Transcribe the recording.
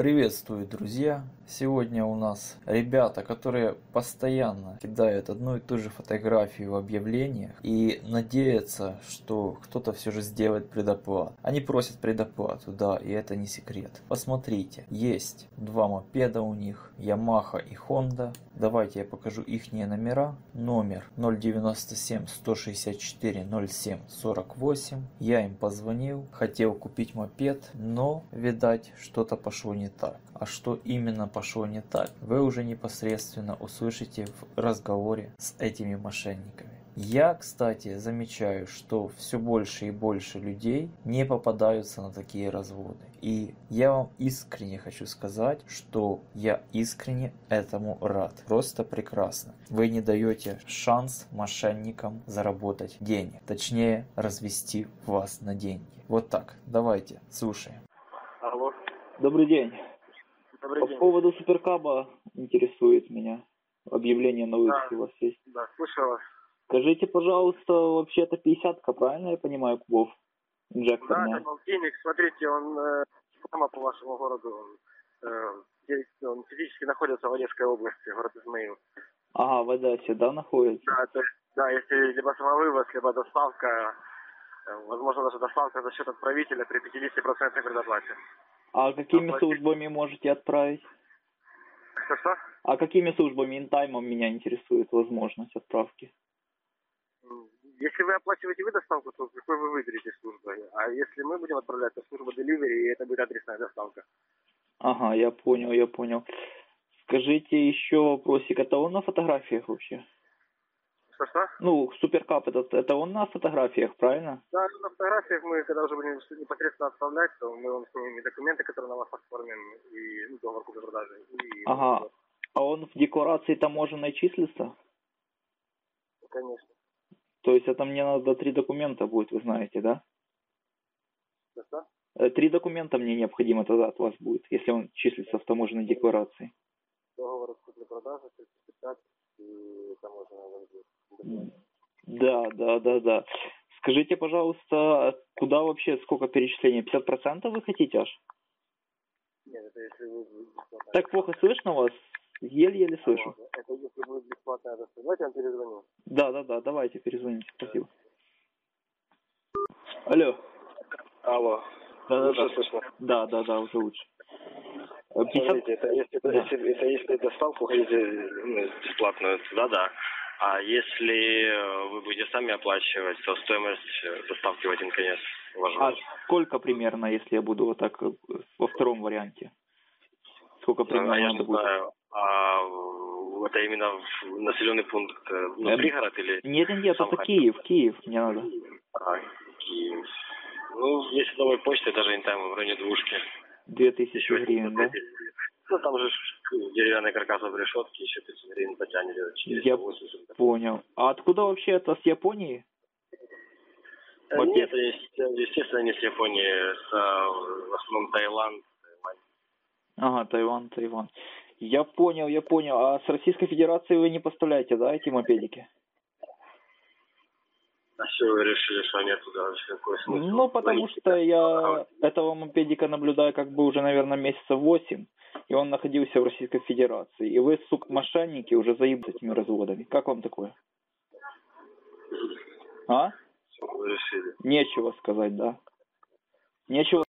Приветствую, друзья! Сегодня у нас ребята, которые постоянно кидают одну и ту же фотографию в объявлениях и надеются, что кто-то все же сделает предоплату. Они просят предоплату, да, и это не секрет. Посмотрите, есть два мопеда у них, Yamaha и Honda. Давайте я покажу ихние номера. Номер 097 164 07 48. Я им позвонил, хотел купить мопед, но, видать, что-то пошло не так. А что именно пошло не так, вы уже непосредственно услышите в разговоре с этими мошенниками. Я, кстати, замечаю, что все больше и больше людей не попадаются на такие разводы. И я вам искренне хочу сказать, что я искренне этому рад. Просто прекрасно. Вы не даете шанс мошенникам заработать денег. Точнее, развести вас на деньги. Вот так. Давайте, слушаем. Алло. Добрый день. Добрый день. По поводу суперкаба интересует меня. Объявление на выпуске у вас есть? Да, слушаю вас. Скажите, пожалуйста, вообще-то 50-ка, правильно я понимаю, кубов? Инжекторная. Да, канал Феникс, смотрите, он прямо по вашему городу, он физически находится в Одесской области, город Измаил. Ага, в Одессе, да, находится? Да, то есть, да, если либо самовывоз, либо доставка, возможно, даже доставка за счет отправителя при 50% предоплате. А какими службами можете отправить? Что? А какими службами, интаймом меня интересует возможность отправки? Если вы оплачиваете вы доставку, то какой вы выберете службу? А если мы будем отправлять, то служба delivery, и это будет адресная доставка. Ага, я понял. Скажите еще вопросик, это он на фотографиях вообще? Что? Ну, суперкап, это он на фотографиях, правильно? Да, на фотографиях мы, когда уже будем непосредственно отправлять, то мы вам снимем и документы, которые на вас оформим, и договор купли-продажи. Ага, а он в декларации таможенной числится? Конечно. То есть это мне надо 3 документа будет, вы знаете, да? Что? 3 документа мне необходимо тогда от вас будет, если он числится в таможенной декларации. Договор купли-продажи, сертификат и таможенная документ. Да. Скажите, пожалуйста, куда вообще, сколько перечислений? 50% вы хотите аж? Нет, это если вы... Так плохо слышно вас? Еле-еле слышу. Это если будет бесплатная доставка. Давайте я вам перезвоню. Да, давайте, перезвоните, спасибо. Алло. Алло. Да. Слышно? Да, уже лучше. 50... Смотрите, это если доставку хотите бесплатную, да. А если вы будете сами оплачивать, то стоимость доставки в один конец важна. А сколько примерно, если я буду вот так во втором варианте? Сколько примерно я надо не будет? знаю. А это именно в населенный пункт, пригород или... Нет, это Киев мне надо. Киев. Ну, если новой почты, даже интайм в районе 2000 гривен, да? Ну, там же деревянный каркас об решетке, еще 500 гривен потянет. Я понял. А откуда вообще это, с Японии? Нет, естественно, не с Японии, в основном Таиланд. Ага, Тайвань. Я понял. А с Российской Федерации вы не поставляете, да, эти мопедики? А что вы решили, что нет туда вообще какой смысл? Ну, потому что я этого мопедика наблюдаю как бы уже, наверное, месяца 8, и он находился в Российской Федерации. И вы, сука, мошенники, уже заебали этими разводами. Как вам такое? А? Что вы решили? Нечего сказать, да? Нечего